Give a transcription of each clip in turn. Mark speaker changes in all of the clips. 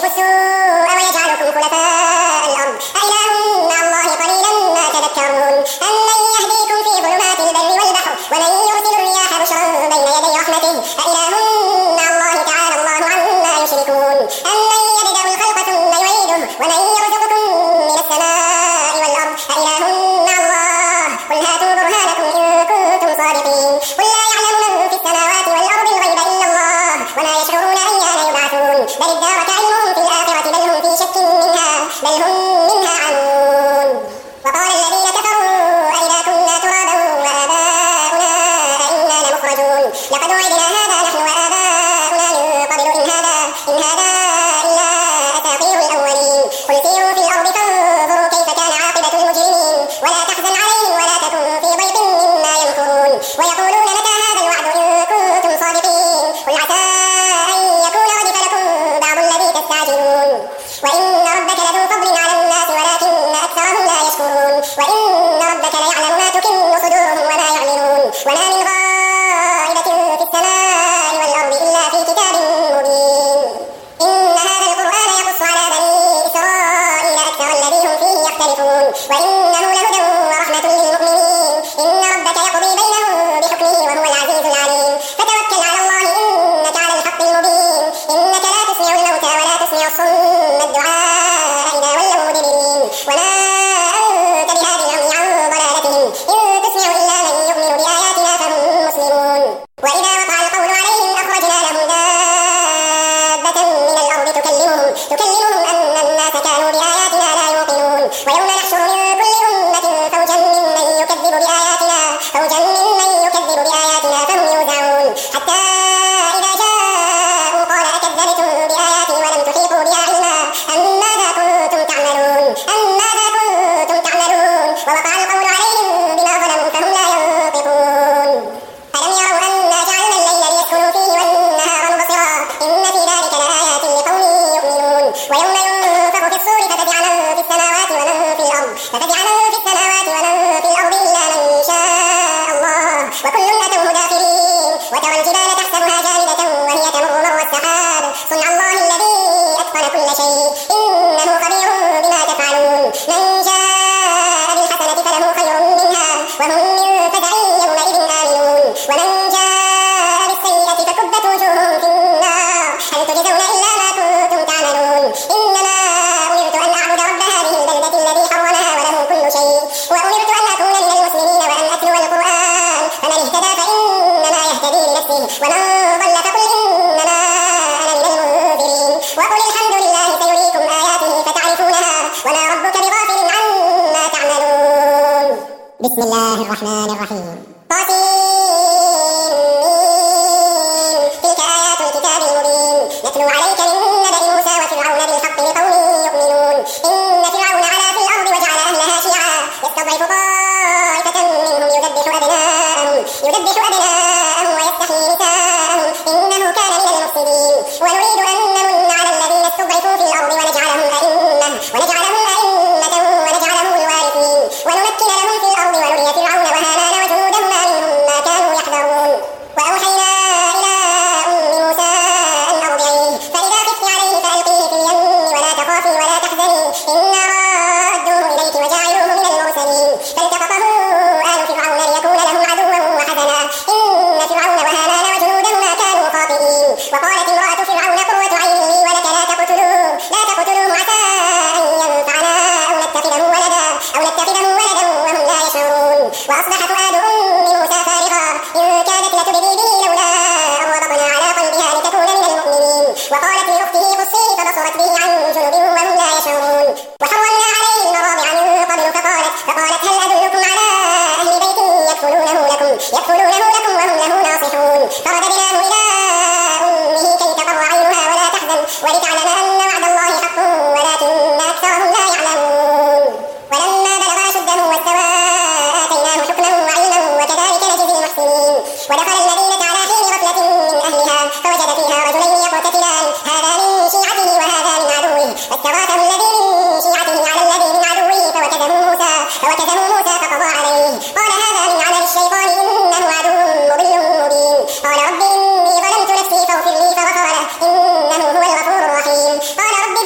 Speaker 1: ويكشف السوء ويجعلكم خلفاء الأرض أإله مع الله قليلا ما تذكرون أمن يهديكم في ظلمات البر والبحر ومن يرسل الرياح بشرا بين يدي رحمته أإله مع الله تعالى الله عما يشركون أمن يبدأ الخلق ثم يعيده ومن يرزقكم من السماء والأرض أإله مع الله قل هاتوا برهانكم إن كنتم صادقين قل لا يعلم من في السماوات والأرض الغيب إلا الله وما يشعرون أيان يبعثون بل ادارك علمهم في الآخرة بل هم في شك منها بل هم منها عمون وقال الذين كفروا أئذا كنا ترابا وآباؤنا أئنا لمخرجون لقد وعدنا هذا نحن وآباؤنا من قبل إن هذا إلا أساطير الأولين قل سيروا في الأرض فانظروا كيف كان عاقبة المجرمين ولا تحزن عليهم ولا تكن في ضيق مما يمكرون ويقولون متى هذا الوعد إن كنتم صادقين قل عسى أن يكون ردف لكم بعض الذي تستعجلون وإن ربك لذو فضل على الناس ولكن أكثرهم لا يشكرون وإن ربك ليعلم ما تكن صدورهم وما يعلنون وما من غائبة في السماء والأرض إلا في كتاب مبين إن هذا القرآن يقص على بني إسرائيل أكثر الذي هم فيه يختلفون وإنه لهدى ورحمة للمؤمنين إن ربك يقضي بينهم بحكمه وهو العزيز العليم فتوكل على الله إنك على الحق المبين إنك لا تسمع الموتى ولا تسمع الصم الدعاء إذا ولوا مدبرين وما أنت بهادي العمي عن ضلالتهم إن تسمع إلا من يؤمن بآياتنا فهم مسلمون وإذا وقع القول عليهم أخرجنا لهم دابة من الأرض تكلمهم أن الناس كانوا بآياتنا لا يوقنون ويوم نحشر من كل أمة فوجا ممن يكذب بآياتنا فهم يوزعون حتى إذا جاءوا قال أكذبتم بآياتي ولم تحيطوا بها علما أم ماذا كنتم تعملون ووقع القول عليهم بما ظلموا فهم لا ينطقون ألم يروا أنا جعلنا الليل ليسكنوا فيه والنهار مبصرا إن في ذلك لآيات لقوم يؤمنون ويوم ينفخ في الصور ففزع من في السماوات ومن في الأرض إلا من شاء الله وكل أتوه داخرين وترى الجبال تحسبها جامدة وهي تمر مر السحاب صنع الله الذي أتقن كل شيء إنه خبير بما تفعلون من جاء بالحسنة فله خير منها وهم من فزع يومئذ آمنون ومن جاء بالسيئة فكبت وجوههم في النار هل تجزون إلا ما كنتم تعملون إنما أمرت أن أعبد رب هذه البلدة الذي حرمها وله كل شيء وأمرت أن أكون من المسلمين وأن أتلو القرآن فمن اهتدى فإنما يهتدي لنفسه ومن ضل فقل إنما أنا من المنذرين وقل الحمد لله سيريكم آياته فتعرفونها وما ربك بغافل عما تعملون بسم الله الرحمن الرحيم تلك آيات الكتاب المبين نتلو عليك من نبأ موسى وفرعون بالحق لقوم يؤمنون إن فرعون علا في الأرض وجعل أهلها شيعا يستضعف طائفة منهم يذبح أبناءهم ويستحيي نساءهم إنه كان من المفسدين ونريد أن نمن على الذين استضعفوا في الأرض ونجعلهم أئمة ونجعلهم الوارثين ونمكن لهم في الأرض ونري فرعون وهامان وجنودهما منهم ما كانوا يحذرون وأوحينا إلى أم موسى أن أرضعيه فإذا خفت عليه فألقيه في اليم ولا تخافي ولا تحزني إنا رادوه إليك وجاعلوه من المرسلين فالتقطه آل فرعون ليكون لهم عدوا وحزنا إن فرعون وهامان وجنودهما كانوا خاطئين وقالت امرأة فرعون قرة عين لي ولك لا تقتلوه عسى أن ينفعنا أو نتخذه ولدا وهم لا يشعرون وأصبح فؤاد أم موسى فارغا إن كادت لتبدي به لولا أن ربطنا على قلبها لتكون من المؤمنين وقالت لأخته قصيه فبصرت به عن جنب وهم لا يشعرون وحرمنا عليه المراضع من قبل فقالت هل أدلكم على أهل بيت يكفلونه لكم وهم له ناصحون فرددناه إلى أمه كي تقر عينها ولا تحزن ولتعلم أن وعد الله حق ولكن أكثرهم لا يعلمون ولما بلغ أشده واستوى آتيناه حكما وعلما وكذلك نجزي المحسنين ودخل المدينة على حين غفلة من أهلها فوجد فيها رجلين يقتتلان هذا من شيعته وهذا من عدوه فاستغاثه الذي من شيعته على الذي من عدوه فوكزه موسى فقضى عليه قال هذا من عمل الشيطان إنه عدو مضل مبين قال رب إني ظلمت نفسي فاغفر لي فغفر له إنه هو الغفور الرحيم قال رب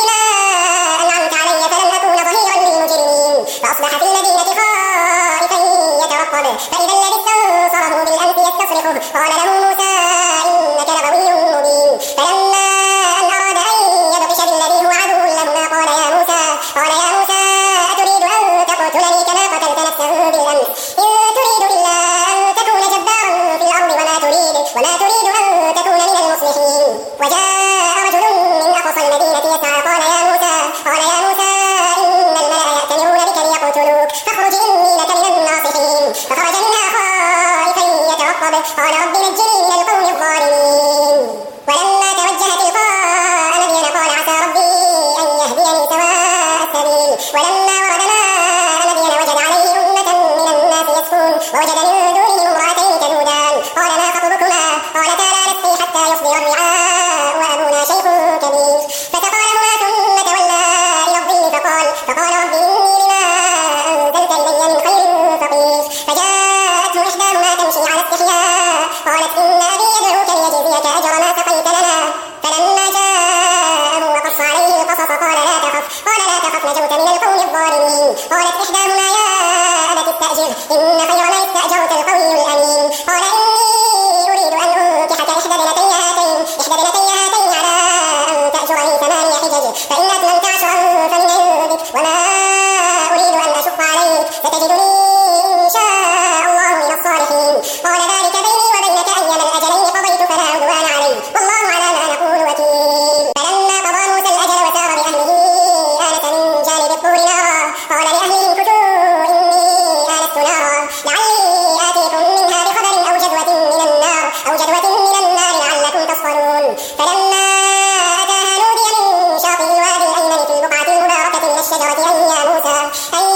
Speaker 1: تقتلني كما قتلت نفسا بالأمس إن تريد إلا أن تكون جبارا في الأرض وما تريد أن تكون من المصلحين وجاء رجل من أقصى المدينة يسعى قال يا موسى إن الملأ يأتمرون بك ليقتلوك فاخرج إني لك من الناصحين فخرج منها خائفا يترقب قال رب نجني من القوم الظالمين ولما توجه تلقاء مدين قال عسى ربي أن يهديني سواء السبيل ولما ورد ماء مدين وجد عليه أمة من الناس يسقون ووجد من دونهم امرأتين تذودان قال ما خطبكما قالتا لا نسقي حتى يصدر الرعاء وأبونا شيخ كبير فسقى لهما ثم تولى إلى الظل فقال رب إني لما أنزلت إلي من خير فقير فجاءته إحداهما تمشي على استحياء قالت إن أبي يدعوك ليجزيك أجر ما سقيت لنا فلما جاءه وقص عليه القصص قال لا تخف نجوت من القوم الظالمين قالت إحداهما يا أبت استأجر إن خير ما استأجرت القوي الأمين قال إني أريد أن أنكحك إحدى ابنتي هاتين على أن تأجرني 8 حجج فإن أتممت 10 فمن عندك وما أريد أن أشق عليك ستجدني إن شاء الله من الصالحين قال ذلك بيني وبينك أيما الأجلين قضيت فلا عدوان علي والله على ما نقول وكيل فلما قضى موسى الأجل وسار بأهله آنس من جانب الطور نارا قال لأهله كثوا إني آنست نارا لعلي آتيكم منها بخبر أو جدوة من النار لعلكم تصطلون فلما أتاها نودي من شاطئ الوادي الأيمن في البقعة المباركة من الشجرة يا موسى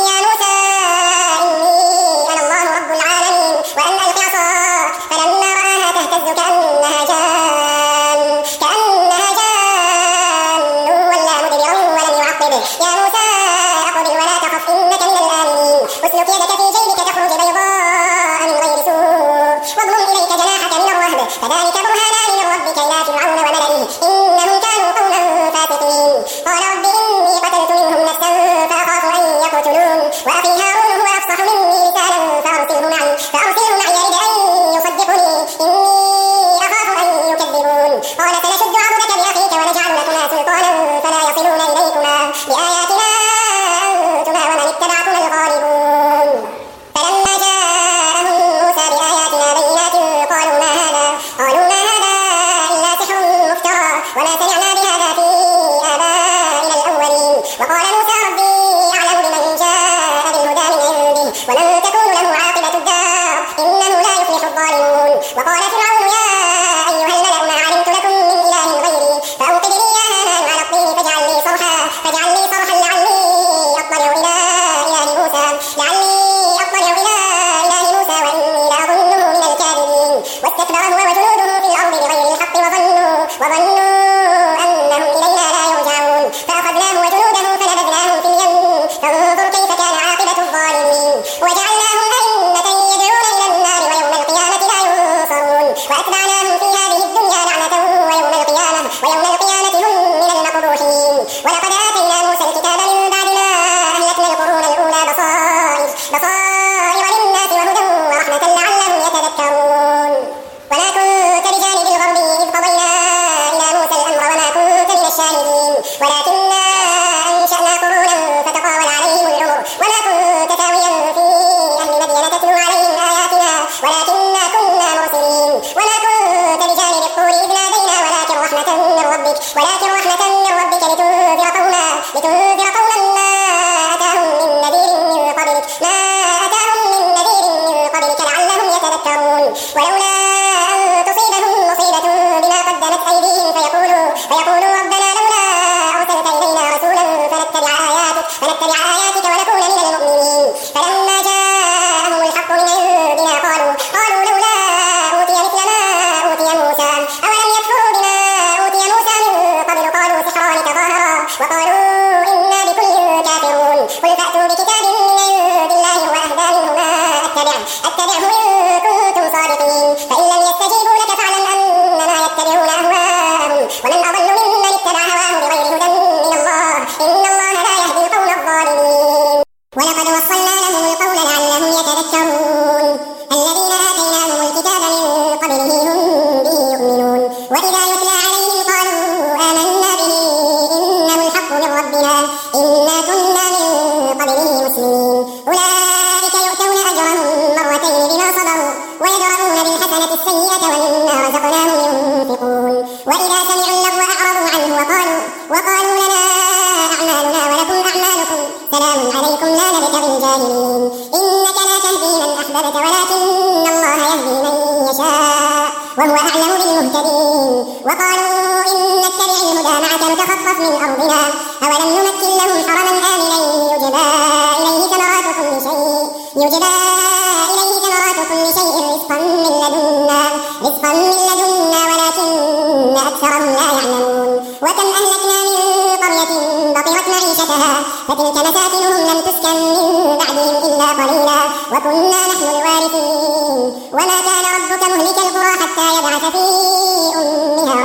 Speaker 1: إني أنا الله رب العالمين وأن ألق عصاك فلما رآها تهتز كأنها جان ولا مدبرا ولم يعقب يا موسى أقبل ولا تخف إنك من الآمنين اسلك يدك في جيبك تخرج بيضاء من غير سوء واضمم إليك جناحك من الرهب فذلك برهانان من ربك إلى فرعون وملئه إنهم كانوا قوما فاسقين قال رب إني قتلت منهم نفسا فأخاف أن يقتلون وأخي هارون هو أفصح مني لسانا فأرسله معي يرد أن يصدقني إني أخاف أن يكذبون قال سنشد عضدك بأخيك ونجعل لكما سلطانا فلا يصلون إليكما بآياتنا أنتما ومن اتبعكما الغالبون فلما جاءهم موسى بآياتنا بينات قالوا ما هذا إلا سحر مفترى وما سمعنا بهذا في آبائنا الأولين وقال موسى ربي أعلم بمن جاء بالهدى من عنده ومن تكون له عاقبة الدار إنه لا يفلح الظالمون وقال فرعون يا أيها الملأ ما علمت لكم من إله غيري فأوقد لي يا هامان على الطين فاجعل لي صرحا لعلي أطلع إلى إله موسى وإني لأظنه من الكاذبين واستكبر هو وجنوده في الأرض بغير الحق وظنوا أنهم إلينا لا يرجعون فأخذناه وجنوده فنبذناهم في اليم فانظر كيف كان عاقبة الظالمين وجعلناهم أئمة يدعون إلى النار ويوم القيامة لا ينصرون وأتبعناهم في هذه الدنيا لعنة ويوم القيامة هم من المقبوحين ولقد آتينا موسى الكتاب من بعد ما أهلكنا القرون الأولى بصائر للناس وهدى ورحمة لعلهم يتذكرون وما كنت بجانب الغربي إذ قضينا إلى موسى الأمر وما كنت من الشاهدين ولكننا أنشأنا قرونا فتطاول عليهم العمر وما كنت ثاويا في أهل مدينة تتلو عليهم آياتنا ولكننا كنا مرسلين وما كنت بجانب الطور إذ نادينا ولكن رحمة من ربك لتنذر قوما ما أتاهم من نذير من قبلك لعلهم يتذكرون ولولا أن تصيبهم مصيبة بما قدمت أيديهم فيقولوا ربنا لولا أرسلت إلينا رسولا فنتبع آياتك ونكون من المؤمنين فلما جاءهم الحق من عندنا قالوا لولا أوتي مثل ما أوتي موسى أولم يكفروا بما أوتي موسى من قبل قالوا سحران تظاهرا وقالوا إنا بكل كافرون قل فأتوا بكتاب من عند الله هو أهدى منهما أتبعه إن كنتم صادقين فإن لم يستجيبوا لك فاعلم أنما يتبعون أهواءهم ومن أضل ممن اتبع هواه بغير هدى من الله إن الله لا يهدي القوم الظالمين ولقد وصلنا لهم القول لعلهم يتذكرون الذين آتيناهم الكتاب من قبله هم به يؤمنون وإذا يتلى عليهم قالوا آمنا به إنه الحق من ربنا إنا كنا من قبله مسلمين ويدرؤون بالحسنة السيئة ومما رزقناهم ينفقون وإذا سمعوا اللغو أعرضوا عنه وقالوا لنا أعمالنا ولكم أعمالكم سلام عليكم لا نبتغي الجاهلين إنك لا تهدي من أحببت ولكن الله يهدي من يشاء وهو أعلم بالمهتدين وقالوا إن نتبع الهدى معك نتخطف من أرضنا أولم نمكن لهم حرما آمنا يجبى إليه ثمرات كل شيء رزقا من لدنا ولكن أكثرهم لا يعلمون وكم أهلكنا من قرية بطرت معيشتها فتلك مساكنهم لم تسكن من بعدهم إلا قليلا وكنا نحن الوارثين وما كان ربك مهلك القرى حتى يبعث في أمها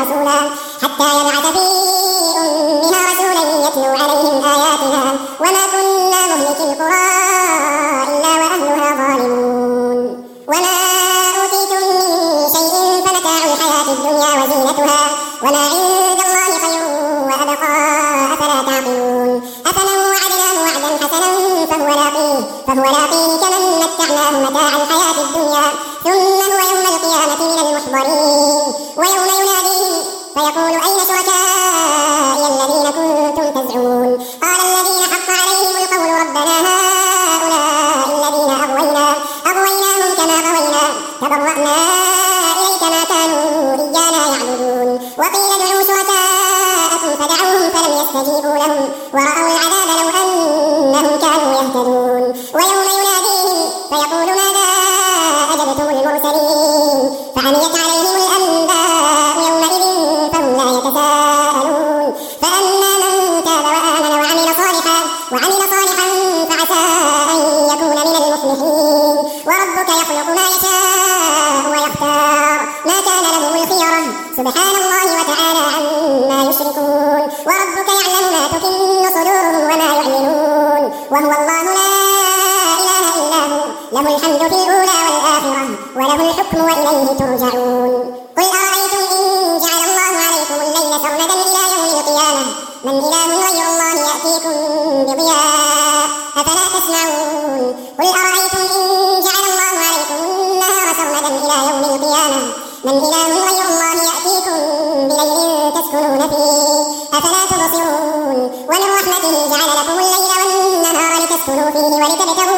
Speaker 1: رسولا يتلو عليهم آياتنا وما كنا مهلك القرى إلا وأهلها ظالمون وما أوتيتم من شيء فمتاع الحياة الدنيا وزينتها وما عند الله خير وأبقى أفلا تعقلون أفمن وعدناه وعدا حسنا فهو لاقيه كمن متعناه متاع الحياة الدنيا ثم هو يوم القيامة من المحضرين ويوم يناديهم فيقول أين شركائي الذين كنتم تزعمون قال الذين حق عليهم القول ربنا هؤلاء الذين أغويناهم كما غوينا تبرأنا إليك ما كانوا إيانا يعبدون وقيل ادعوا شركاءكم فدعوهم فلم يستجيبوا لهم ورأوا العذاب لو أنهم كانوا يهتدون ويوم يناديهم فيقول ماذا أجبتم المرسلين فعميت عليهم الأنباء يومئذ فهم لا يتساءلون فأما من تاب وآمن وعمل صالحا فعسى أن يكون من المفلحين وربك يخلق ما يشاء ويختار ما كان لهم الخيرة سبحان الله وتعالى عما يشركون وربك يعلم ما تكن صدورهم وما يعلنون وهو الله لا إله إلا هو له الحمد في الأولى والآخرة وله الحكم وإليه ترجعون قل أرأيتم إن جعل الله عليكم الليل سرمدا إلى يوم القيامة من إله غير الله يأتيكم بضياء أفلا تسمعون قل أرأيتم إن جعل الله عليكم النهار سرمدا إلى يوم القيامة من إله غير الله يأتيكم بليل تسكنون فيه أفلا تبصرون ومن رحمته جعل لكم الليل والنهار لتسكنوا فيه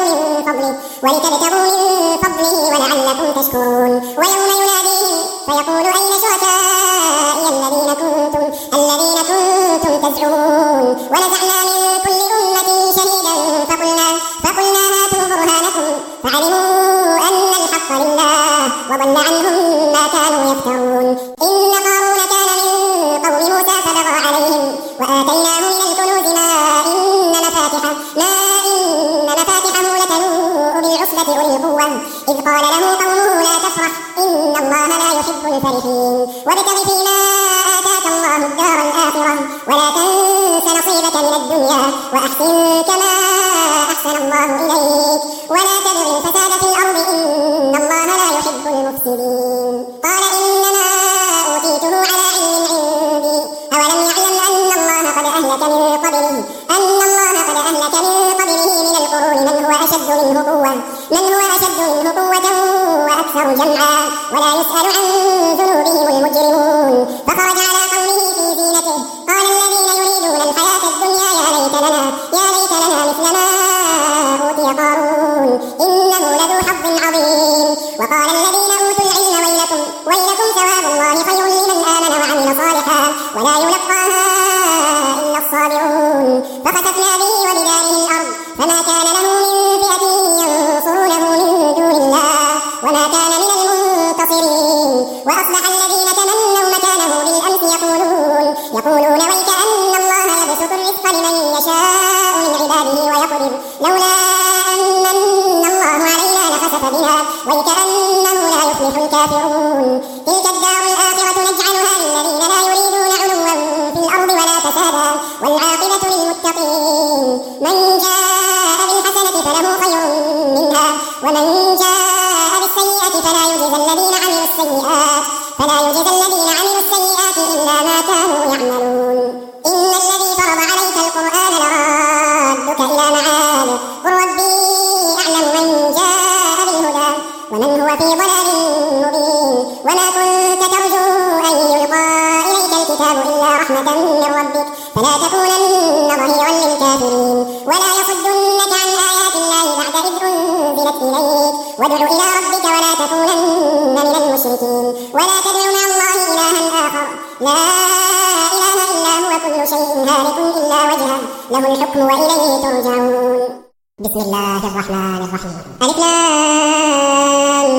Speaker 1: ولتبتغوا من فضله ولعلكم تشكرون ويوم يناديهم فيقول أين شركائي الذين كنتم تزعمون ونزعنا من كل أمة شهيدا فقلنا هاتوا برهانكم فعلموا أن الحق لله وضل عنهم ما كانوا يفترون إن قارون كان من قوم موسى فبغى عليهم وآتيناه من الكنوز ما إن مفاتحه لتنوء بالعصبة أولي القوة إذ قال له قومه لا تفرح إن الله لا يحب الفرحين وابتغ فيما آتاك الله الدار الآخرة ولا تنس نصيبك من الدنيا وأحسن كما أحسن الله إليك ولا تبغ الفساد في الأرض إن الله لا يحب المفسدين قال إنما أوتيته على علم عندي أولم يعلم أن الله قد أهلك من قبله من القرون من هو أشد منه قوة وأكثر جمعا ولا يسأل عن ذنوبهم المجرمون فخرج على قومه في زينته قال الذين يريدون الحياة الدنيا يا ليت لنا مثل ما أوتي قارون إنه لذو حظ عظيم وقال الذين أوتوا العلم ويلكم ثواب الله خير لمن آمن وعمل صالحا ولا يلقاها إلا الصابرون فخسفنا به وبداره الأرض فما كان له من فئة ينصرونه من دون الله وما كان من المنتصرين وأصبح الذين تمنوا مكانه بالأمس يقولون ويك أن الله يبسط الرزق لمن يشاء من عباده ويقدر لولا أن الله علينا لخسف بنا ويك أنه لا يفلح الكافرون تلك الدار الآخرة نجعلها للذين لا يريدون علوا في الأرض ولا فسادا والعاقبة للمتقين من جاء بالحسنة فله خير منها ومن جاء بالسيئة فلا يجزى الذين عملوا السيئات إلا ما كانوا يعملون إن الذي فرض عليك القرآن لرادك إلى معاد قل ربي أعلم من جاء بالهدى ومن هو في ضلال رحمة من ربك فلا تكونن ظهيرا للكافرين ولا يصدنك عن آيات الله بعد إذ أنزلت إليك وادع إلى ربك ولا تكونن من المشركين ولا تدع مع الله إلها آخر لا إله إلا هو كل شيء هالك إلا وجهه له الحكم وإليه ترجعون. بسم الله الرحمن الرحيم. ألف لام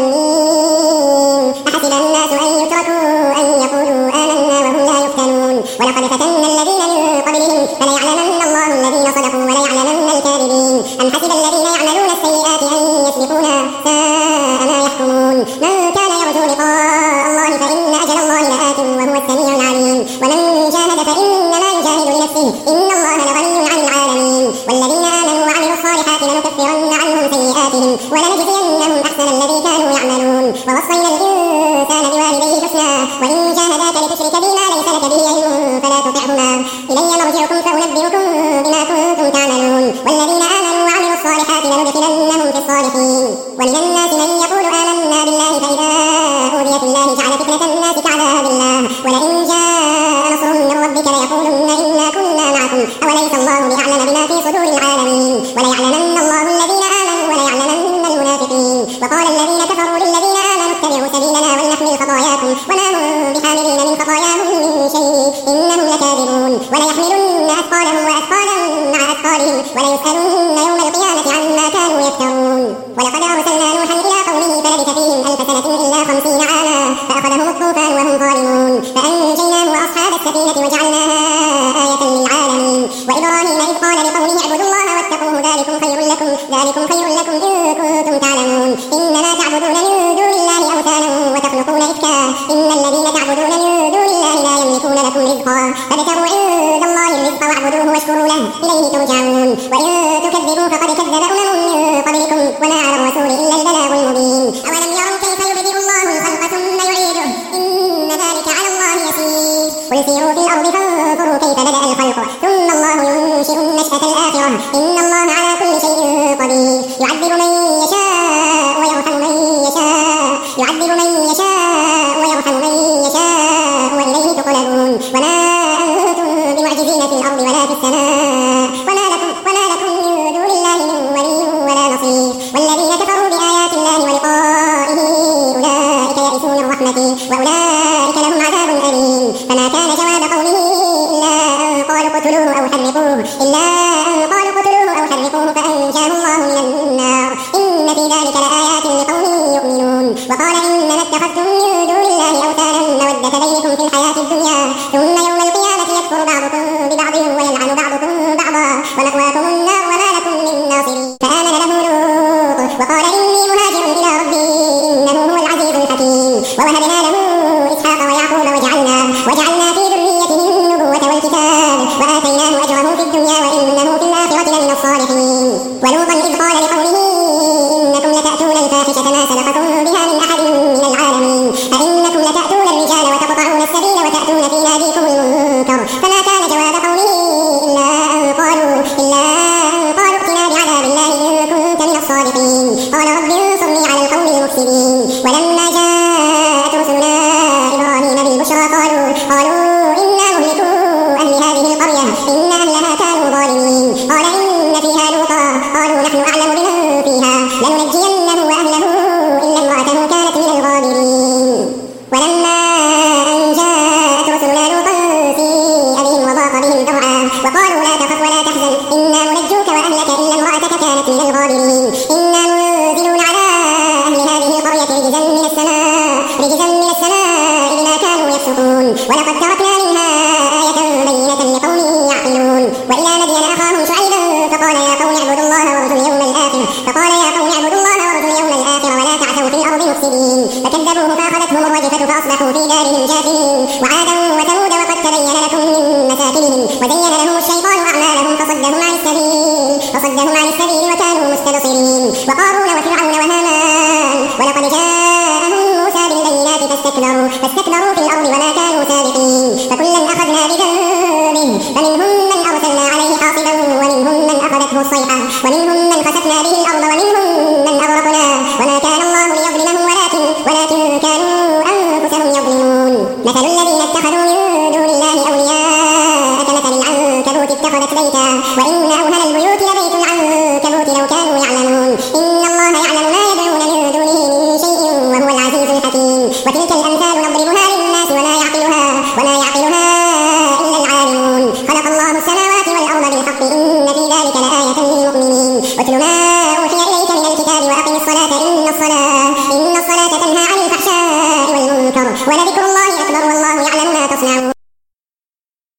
Speaker 1: ميم. أحسب الناس أن يتركوا أن يقولوا آمنا وهم لا يفتنون ولقد فتنا الذين من قبلهم فليعلمن الله الذين صدقوا وليعلمن الكاذبين. أم حسب الذين يعملون السيئات أن يسبقونا ساء ما يحكمون. من كان يرجو لقاء الله فإن أجل الله لآت وهو السميع العليم. ومن جاهد فإنما يجاهد لنفسه إن الله لغني عن العالمين. والذين آمنوا وعملوا الصالحات لنكفرن عنهم سيئاتهم ولنجزينهم أحسن الذي كانوا يعملون. ووصينا الإنسان بوالديه حسنا وإن جاهداك لتشرك بي ما ليس لك به علم فلا تطعهما إلي مرجعكم فأنبئكم بما كنتم تعملون. والذين آمنوا وعملوا الصالحات لندخلنهم في الصالحين. ومن الناس من يقول آمنا بالله فإذا أوذي في الله جعل فتنة الناس كعذاب الله ولئن جاء نصر من ربك ليقولن إنا كنا معكم أوليس الله بأعلم بما في صدور العالمين. وليعلمن الله الذين آمنوا وليعلمن المنافقين. وقال الذين كفروا للذين آمنوا اتبعوا سبيلنا ولنحمل خطاياكم وما هم بحاملين من خطاياهم من شيء إنهم لكاذبون. وليحملن أثقالهم وأثقالا مع أثقالهم وليسألن يوم القيامة عما كانوا يفترون. ولقد أرسلنا نوحا إلى قومه فلبث فيهم 1000 سنة إلا 50 عاما فأخذهم الطوفان وهم ظالمون فأنجيناه وأصحاب السفينة وجعلناها آية للعالمين. وإبراهيم إذ قال لقومه اعبدوا الله واتقوه ذلكم خير لكم إن كنتم تعلمون. إنما تعبدون من دون الله أوثانا وتخلقون إفكا إن الذين تعبدون من دون الله لا يملكون لكم رزقا فابتغوا عند الله الرزق واعبدوه واشكروا له إليه ترجعون. وإن تكذبوا فقد كذب من قبلكم وما على الرسول إلا البلاغ المبين. أولم يروا كيف يبدئ الله الخلق ثم يعيده إن ذلك على الله يسير. قل سيروا في الأرض فانظروا كيف بدأ الخلق ثم الله ينشئ النشأة الآخرة إن الله على كل شيء قدير. يعذب من يشاء ويرحم من يشاء وإليه تقلبون. وما أنتم بمعجزين في الأرض ولا في السماء وما لكم من دون الله من ولي ولا نصير. والذين كفروا بآيات الله ولقائه أولئك يئسون من رحمتي وأولئك لهم عذاب أليم. فما كان جواب قومه إلا أن قالوا اقتلوه أو حرقوه فأنجاه الله من النار إن في ذلك لآيات لقوم يؤمنون. وقال إنما اتخذتم من دون الله أوثانا مودة بينكم في الحياة الدنيا ثم يوم القيامة يكفر بعضكم ببعض ويلعن بعضكم بعضا ومأواكم النار وما لكم من ناصرين. فآمن له لوط وقال إني مهاجر إلى ربي إنه هو العزيز الحكيم. ووهبنا له إسحاق ويعقوب وجعلنا في ذريته النبوة والكتاب وآتيناه أجره في الدنيا وإنه في الآخرة لمن الصالحين. ولوطا إذ قال لقومه إنكم لتأتون الفاحشة ما سبقكم بها من أحد من العالمين أئنكم لتأتون الرجال وتقطعون السبيل وتأتون في ناديكم المنكر. فما كان جواب قومه إلا أن قالوا ائتنا بعذاب الله إن كنت من الصادقين. قال رب انصرني على القوم المفسدين. ولما جاءت رسلنا إبراهيم بالبشرى قالوا إنا مهلكو أهل هذه القرية إن أهلها كانوا ظالمين. قال إن فيها لوطا قالوا نحن أعلم بمن فيها لننجينه وأهله إلا امرأته كانت من الغابرين. ولما أن جاءت رسلنا لوطا سيء بهم وضاق بهم ذرعا وقالوا لا تخف ولا تحزن إنا منجوك وأهلك إلا امرأتك كانت من الغابرين. إنا منزلون على أهل هذه القرية رجزا من السماء بما كانوا يفسقون. ولقد تركنا منها آية بينة لقوم يعقلون. وإلى مدين أخاهم شعيبا فقال يا قوم اعبدوا الله وارجوا اليوم الآخر ولا تعثوا في الأرض مفسدين. فكذبوه فأخذتهم الرجفة فأصبحوا في دارهم جاثمين. وعادا وثمود وقد تبين لكم من مساكنهم وزين لهم الشيطان أعمالهم فصدهم عن السبيل وكانوا مستبصرين. وقارون وفرعون وهامان ولقد جاءهم موسى بالبينات فاستكبروا في الأرض وما كانوا سابقين. فكلا أخذنا بذنبه فمنهم من أرسلنا عليه حاصبا ومنهم من أخذته الصيحة ومنهم من خسفنا به الأرض ومنهم من أغرقنا وما كان الله ليظلمهم ولكن كانوا أنفسهم يظلمون. مثل الذين اتخذوا من دون الله أولياء ميتا وإن